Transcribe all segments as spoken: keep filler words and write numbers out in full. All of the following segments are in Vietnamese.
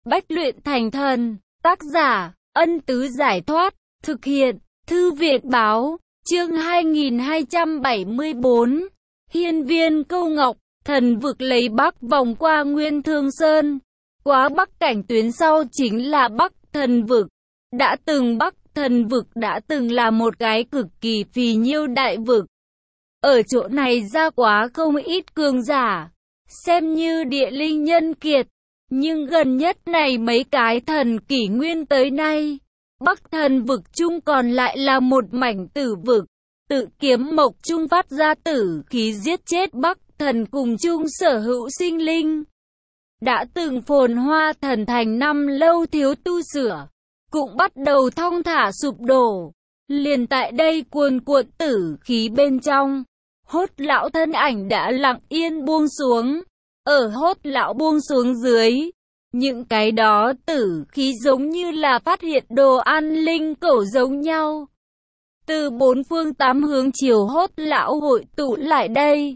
Bách luyện thành thần. Tác giả, Ân Tứ Giải Thoát. Thực hiện, Thư viện Báo. Chương hai nghìn hai trăm bảy mươi bốn. Hiên viên câu ngọc. Thần vực lấy Bắc vòng qua Nguyên Thương Sơn. Quá Bắc cảnh tuyến sau chính là Bắc thần vực. Đã từng Bắc thần vực đã từng là một cái cực kỳ phì nhiêu đại vực. Ở chỗ này ra quá không ít cường giả, xem như địa linh nhân kiệt. Nhưng gần nhất này mấy cái thần kỷ nguyên tới nay, Bắc thần vực chung còn lại là một mảnh tử vực. Tự kiếm mộc chung phát ra tử khí giết chết Bắc thần cùng chung sở hữu sinh linh. Đã từng phồn hoa thần thành năm lâu thiếu tu sửa, cũng bắt đầu thong thả sụp đổ. Liền tại đây cuồn cuộn tử khí bên trong, Hốt lão thân ảnh đã lặng yên buông xuống. Ở Hốt lão buông xuống dưới, những cái đó tử khí giống như là phát hiện đồ ăn linh cẩu giống nhau. Từ bốn phương tám hướng chiều Hốt lão hội tụ lại đây.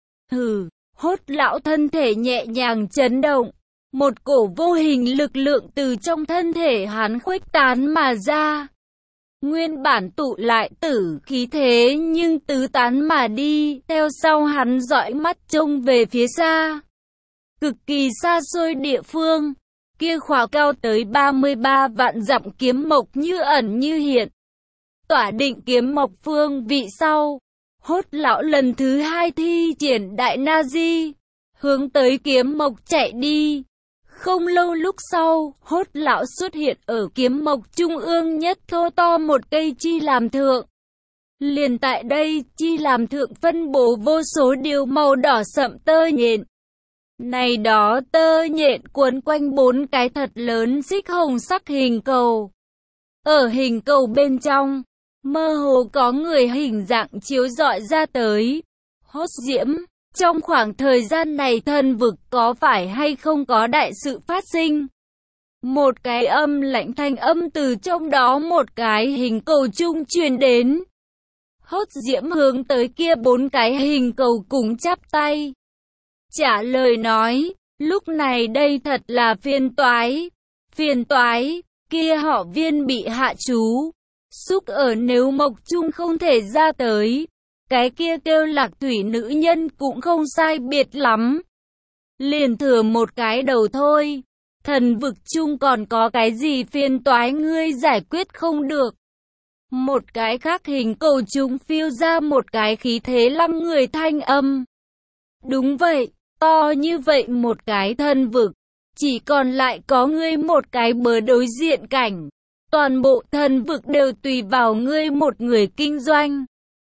Hừ, Hốt lão thân thể nhẹ nhàng chấn động. Một cổ vô hình lực lượng từ trong thân thể hắn khuếch tán mà ra. Nguyên bản tụ lại tử khí thế nhưng tứ tán mà đi, theo sau hắn dõi mắt trông về phía xa. Cực kỳ xa xôi địa phương, kia khỏa cao tới ba mươi ba vạn dặm kiếm mộc như ẩn như hiện. Tỏa định kiếm mộc phương vị sau, Hốt lão lần thứ hai thi triển đại na di, hướng tới kiếm mộc chạy đi. Không lâu lúc sau, Hốt lão xuất hiện ở kiếm mộc trung ương nhất thô to một cây chi làm thượng. Liền tại đây, chi làm thượng phân bố vô số điều màu đỏ sậm tơ nhện. Này đó tơ nhện cuốn quanh bốn cái thật lớn xích hồng sắc hình cầu. Ở hình cầu bên trong, mơ hồ có người hình dạng chiếu rọi ra tới. Hốt diễm, trong khoảng thời gian này thần vực có phải hay không có đại sự phát sinh? Một cái âm lạnh thanh âm từ trong đó một cái hình cầu trung truyền đến. Hốt diễm hướng tới kia bốn cái hình cầu cùng chắp tay. Trả lời nói, lúc này đây thật là phiền toái. Phiền toái, kia họ Viên bị hạ chú. Xúc ở nếu mộc chung không thể ra tới. Cái kia kêu Lạc Thủy nữ nhân cũng không sai biệt lắm. Liền thừa một cái đầu thôi. Thần vực chung còn có cái gì phiền toái ngươi giải quyết không được. Một cái khác hình cầu chung phiêu ra một cái khí thế lăm người thanh âm. Đúng vậy, to như vậy một cái thần vực. Chỉ còn lại có ngươi một cái bờ đối diện cảnh. Toàn bộ thần vực đều tùy vào ngươi một người kinh doanh.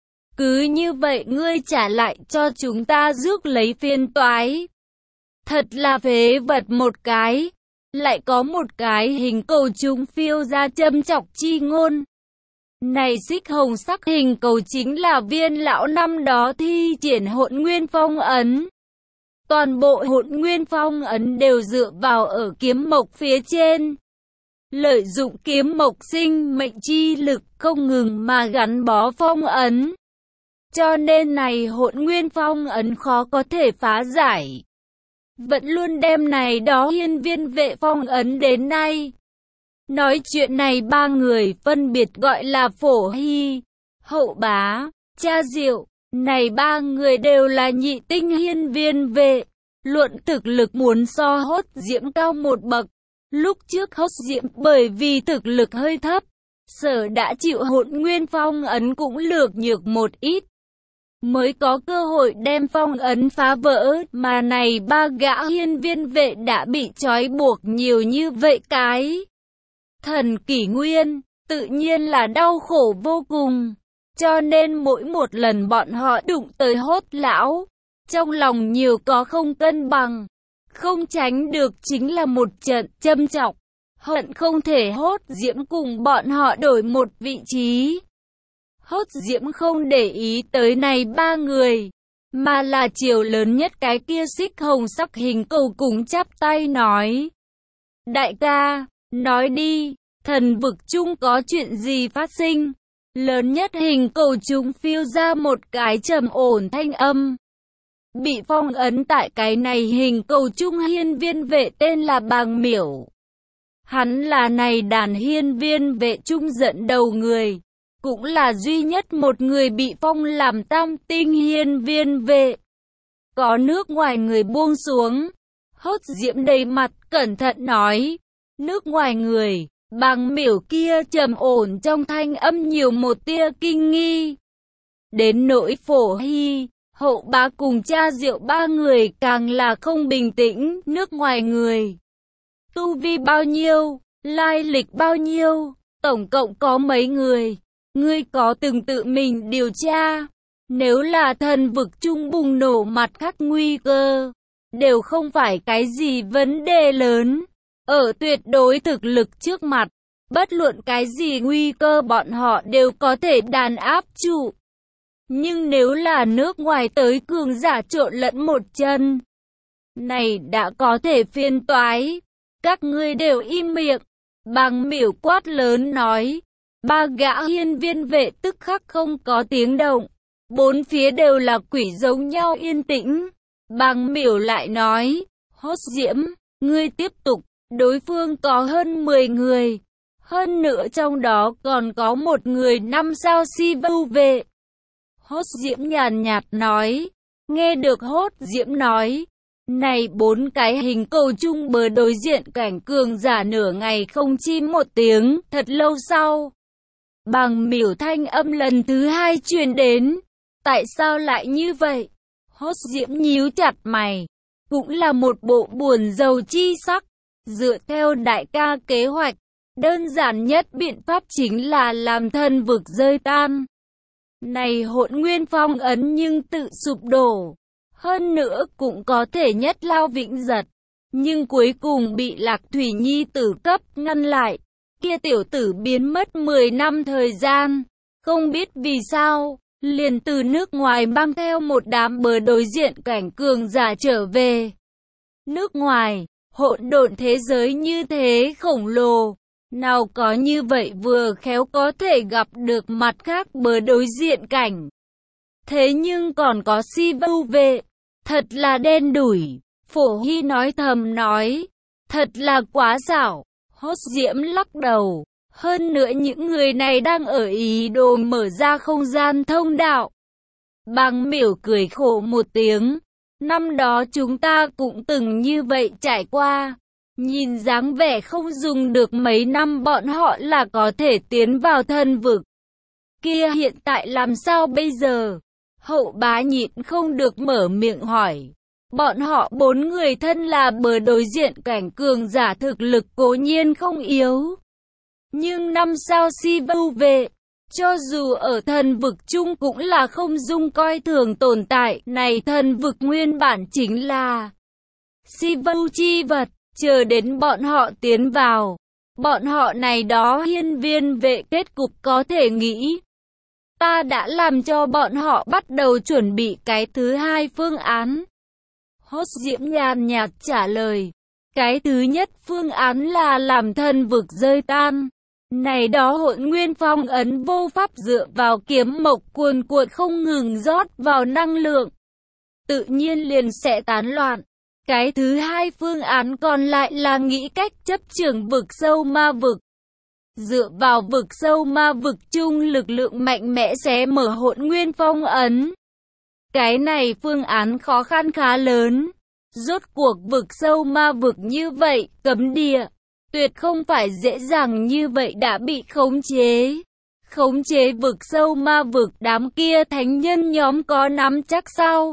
Cứ như vậy ngươi trả lại cho chúng ta rước lấy phiền toái. Thật là phế vật một cái. Lại có một cái hình cầu chúng phiêu ra châm chọc chi ngôn. Này xích hồng sắc hình cầu chính là Viên lão năm đó thi triển Hỗn Nguyên Phong ấn. Toàn bộ Hỗn Nguyên Phong ấn đều dựa vào ở kiếm mộc phía trên. Lợi dụng kiếm mộc sinh mệnh chi lực không ngừng mà gắn bó phong ấn. Cho nên này Hỗn Nguyên Phong ấn khó có thể phá giải. Vẫn luôn đem này đó hiên viên vệ phong ấn đến nay. Nói chuyện này ba người phân biệt gọi là Phổ Hy, Hậu Bá, Cha Diệu. Này ba người đều là nhị tinh hiên viên vệ. Luận thực lực muốn so Hốt diễm cao một bậc. Lúc trước Hốt diễm bởi vì thực lực hơi thấp, sở đã chịu Hỗn Nguyên Phong ấn cũng lược nhược một ít. Mới có cơ hội đem phong ấn phá vỡ, mà này ba gã hiên viên vệ đã bị trói buộc nhiều như vậy cái. Thần kỷ nguyên, tự nhiên là đau khổ vô cùng, cho nên mỗi một lần bọn họ đụng tới Hốt lão, trong lòng nhiều có không cân bằng, không tránh được chính là một trận châm chọc, hận không thể Hốt diễm cùng bọn họ đổi một vị trí. Hốt diễm không để ý tới này ba người, mà là chiều lớn nhất cái kia xích hồng sắc hình cầu cùng chắp tay nói. Đại ca, nói đi, thần vực chung có chuyện gì phát sinh? Lớn nhất hình cầu chung phiêu ra một cái trầm ổn thanh âm. Bị phong ấn tại cái này hình cầu chung hiên viên vệ tên là Bàng Miểu. Hắn là này đàn hiên viên vệ trung dẫn đầu người, cũng là duy nhất một người bị phong làm tam tinh hiên viên vệ. Có nước ngoài người buông xuống, Hốt Diễm đầy mặt cẩn thận nói, nước ngoài người, Bằng Miểu kia trầm ổn trong thanh âm nhiều một tia kinh nghi. Đến nỗi Phổ Hy, Hậu Bá cùng cha Diệu ba người càng là không bình tĩnh, nước ngoài người. Tu vi bao nhiêu, lai lịch bao nhiêu, tổng cộng có mấy người, ngươi có từng tự mình điều tra. Nếu là thần vực chung bùng nổ mặt khác nguy cơ, đều không phải cái gì vấn đề lớn. Ở tuyệt đối thực lực trước mặt, bất luận cái gì nguy cơ bọn họ đều có thể đàn áp trụ. Nhưng nếu là nước ngoài tới cường giả trộn lẫn một chân, này đã có thể phiền toái. Các ngươi đều im miệng. Bằng Miểu quát lớn nói. Ba gã hiên viên vệ tức khắc không có tiếng động. Bốn phía đều là quỷ giống nhau yên tĩnh. Bằng Miểu lại nói. Hốt Diễm, ngươi tiếp tục. Đối phương có hơn mười người. Hơn nữa trong đó còn có một người năm sao si vu vệ. Hốt Diễm nhàn nhạt nói. Nghe được Hốt Diễm nói. Này bốn cái hình cầu chung bờ đối diện cảnh cường giả nửa ngày không chim một tiếng, thật lâu sau. Bằng Miểu thanh âm lần thứ hai truyền đến. Tại sao lại như vậy? Hốt Diễm nhíu chặt mày. Cũng là một bộ buồn rầu chi sắc. Dựa theo đại ca kế hoạch, đơn giản nhất biện pháp chính là làm thân vực rơi tan. Này hỗn nguyên phong ấn nhưng tự sụp đổ. Hơn nữa cũng có thể nhất lao vĩnh giật. Nhưng cuối cùng bị Lạc Thủy Nhi tử cấp ngăn lại. Kia tiểu tử biến mất mười năm thời gian. Không biết vì sao, liền từ nước ngoài mang theo một đám bờ đối diện cảnh cường giả trở về. Nước ngoài, hỗn độn thế giới như thế khổng lồ. Nào có như vậy vừa khéo có thể gặp được mặt khác bờ đối diện cảnh. Thế nhưng còn có si vu vệ. Thật là đen đủi. Phổ Hy nói thầm nói. Thật là quá xảo. Hốt Diễm lắc đầu. Hơn nữa những người này đang ở ý đồ mở ra không gian thông đạo. Bằng Miểu cười khổ một tiếng. Năm đó chúng ta cũng từng như vậy trải qua. Nhìn dáng vẻ không dùng được mấy năm bọn họ là có thể tiến vào thân vực. Kia hiện tại làm sao bây giờ? Hậu Bá nhịn không được mở miệng hỏi. Bọn họ bốn người thân là bờ đối diện cảnh cường giả thực lực cố nhiên không yếu. Nhưng năm sao si vu vệ, cho dù ở thần vực chung cũng là không dung coi thường tồn tại. Này thần vực nguyên bản chính là si vu chi vật, chờ đến bọn họ tiến vào. Bọn họ này đó hiên viên vệ kết cục có thể nghĩ. Ta đã làm cho bọn họ bắt đầu chuẩn bị cái thứ hai phương án. Hốt Diễm nhàn nhạt trả lời. Cái thứ nhất phương án là làm thân vực rơi tan. Này đó hỗn nguyên phong ấn vô pháp dựa vào kiếm mộc cuồn cuộn không ngừng rót vào năng lượng. Tự nhiên liền sẽ tán loạn. Cái thứ hai phương án còn lại là nghĩ cách chấp trưởng vực sâu ma vực. Dựa vào vực sâu ma vực chung lực lượng mạnh mẽ sẽ mở hỗn nguyên phong ấn. Cái này phương án khó khăn khá lớn. Rốt cuộc vực sâu ma vực như vậy, cấm địa, tuyệt không phải dễ dàng như vậy đã bị khống chế. Khống chế vực sâu ma vực đám kia thánh nhân nhóm có nắm chắc sao?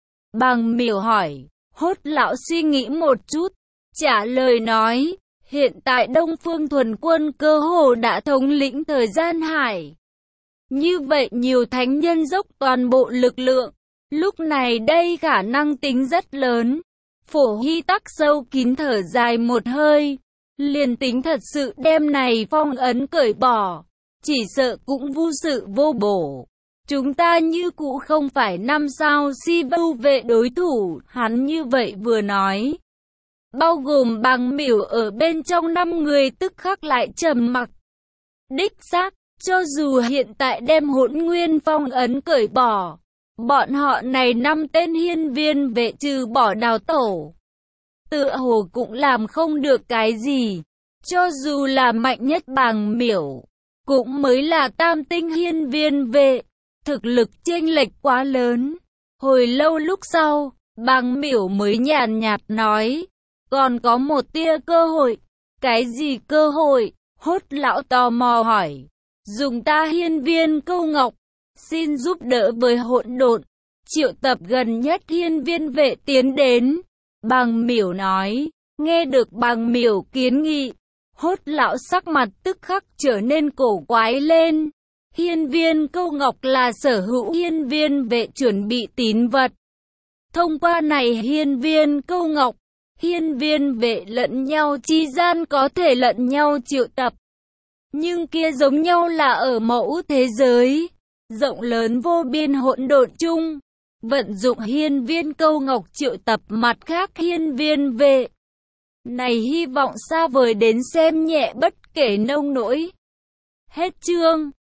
Bằng Miểu hỏi, Hốt lão suy nghĩ một chút, trả lời nói. Hiện tại Đông Phương Thuần Quân cơ hồ đã thống lĩnh thời gian hải. Như vậy nhiều thánh nhân dốc toàn bộ lực lượng. Lúc này đây khả năng tính rất lớn. Phổ Hy tắc sâu kín thở dài một hơi. Liền tính thật sự đem này phong ấn cởi bỏ. Chỉ sợ cũng vô sự vô bổ. Chúng ta như cũ không phải năm sao si vu vệ đối thủ. Hắn như vậy vừa nói. Bao gồm Bằng Miểu ở bên trong năm người tức khắc lại trầm mặc. Đích xác, cho dù hiện tại đem hỗn nguyên phong ấn cởi bỏ, bọn họ này năm tên hiên viên vệ trừ bỏ đào tổ, tựa hồ cũng làm không được cái gì. Cho dù là mạnh nhất Bàng Miểu, cũng mới là tam tinh hiên viên vệ, thực lực chênh lệch quá lớn. Hồi lâu lúc sau, Bàng Miểu mới nhàn nhạt nói, còn có một tia cơ hội. Cái gì cơ hội? Hốt lão tò mò hỏi. Dùng ta hiên viên câu ngọc, xin giúp đỡ với hỗn độn, triệu tập gần nhất hiên viên vệ tiến đến. Bàng Miểu nói. Nghe được Bàng Miểu kiến nghị, hốt lão sắc mặt tức khắc trở nên cổ quái lên. Hiên viên câu ngọc là sở hữu hiên viên vệ chuẩn bị tín vật. Thông qua này hiên viên câu ngọc, hiên viên vệ lẫn nhau chi gian có thể lẫn nhau triệu tập. Nhưng kia giống nhau là ở mẫu thế giới, rộng lớn vô biên hỗn độn chung. Vận dụng hiên viên câu ngọc triệu tập mặt khác hiên viên vệ. Này hy vọng xa vời đến xem nhẹ bất kể nông nỗi. Hết chương.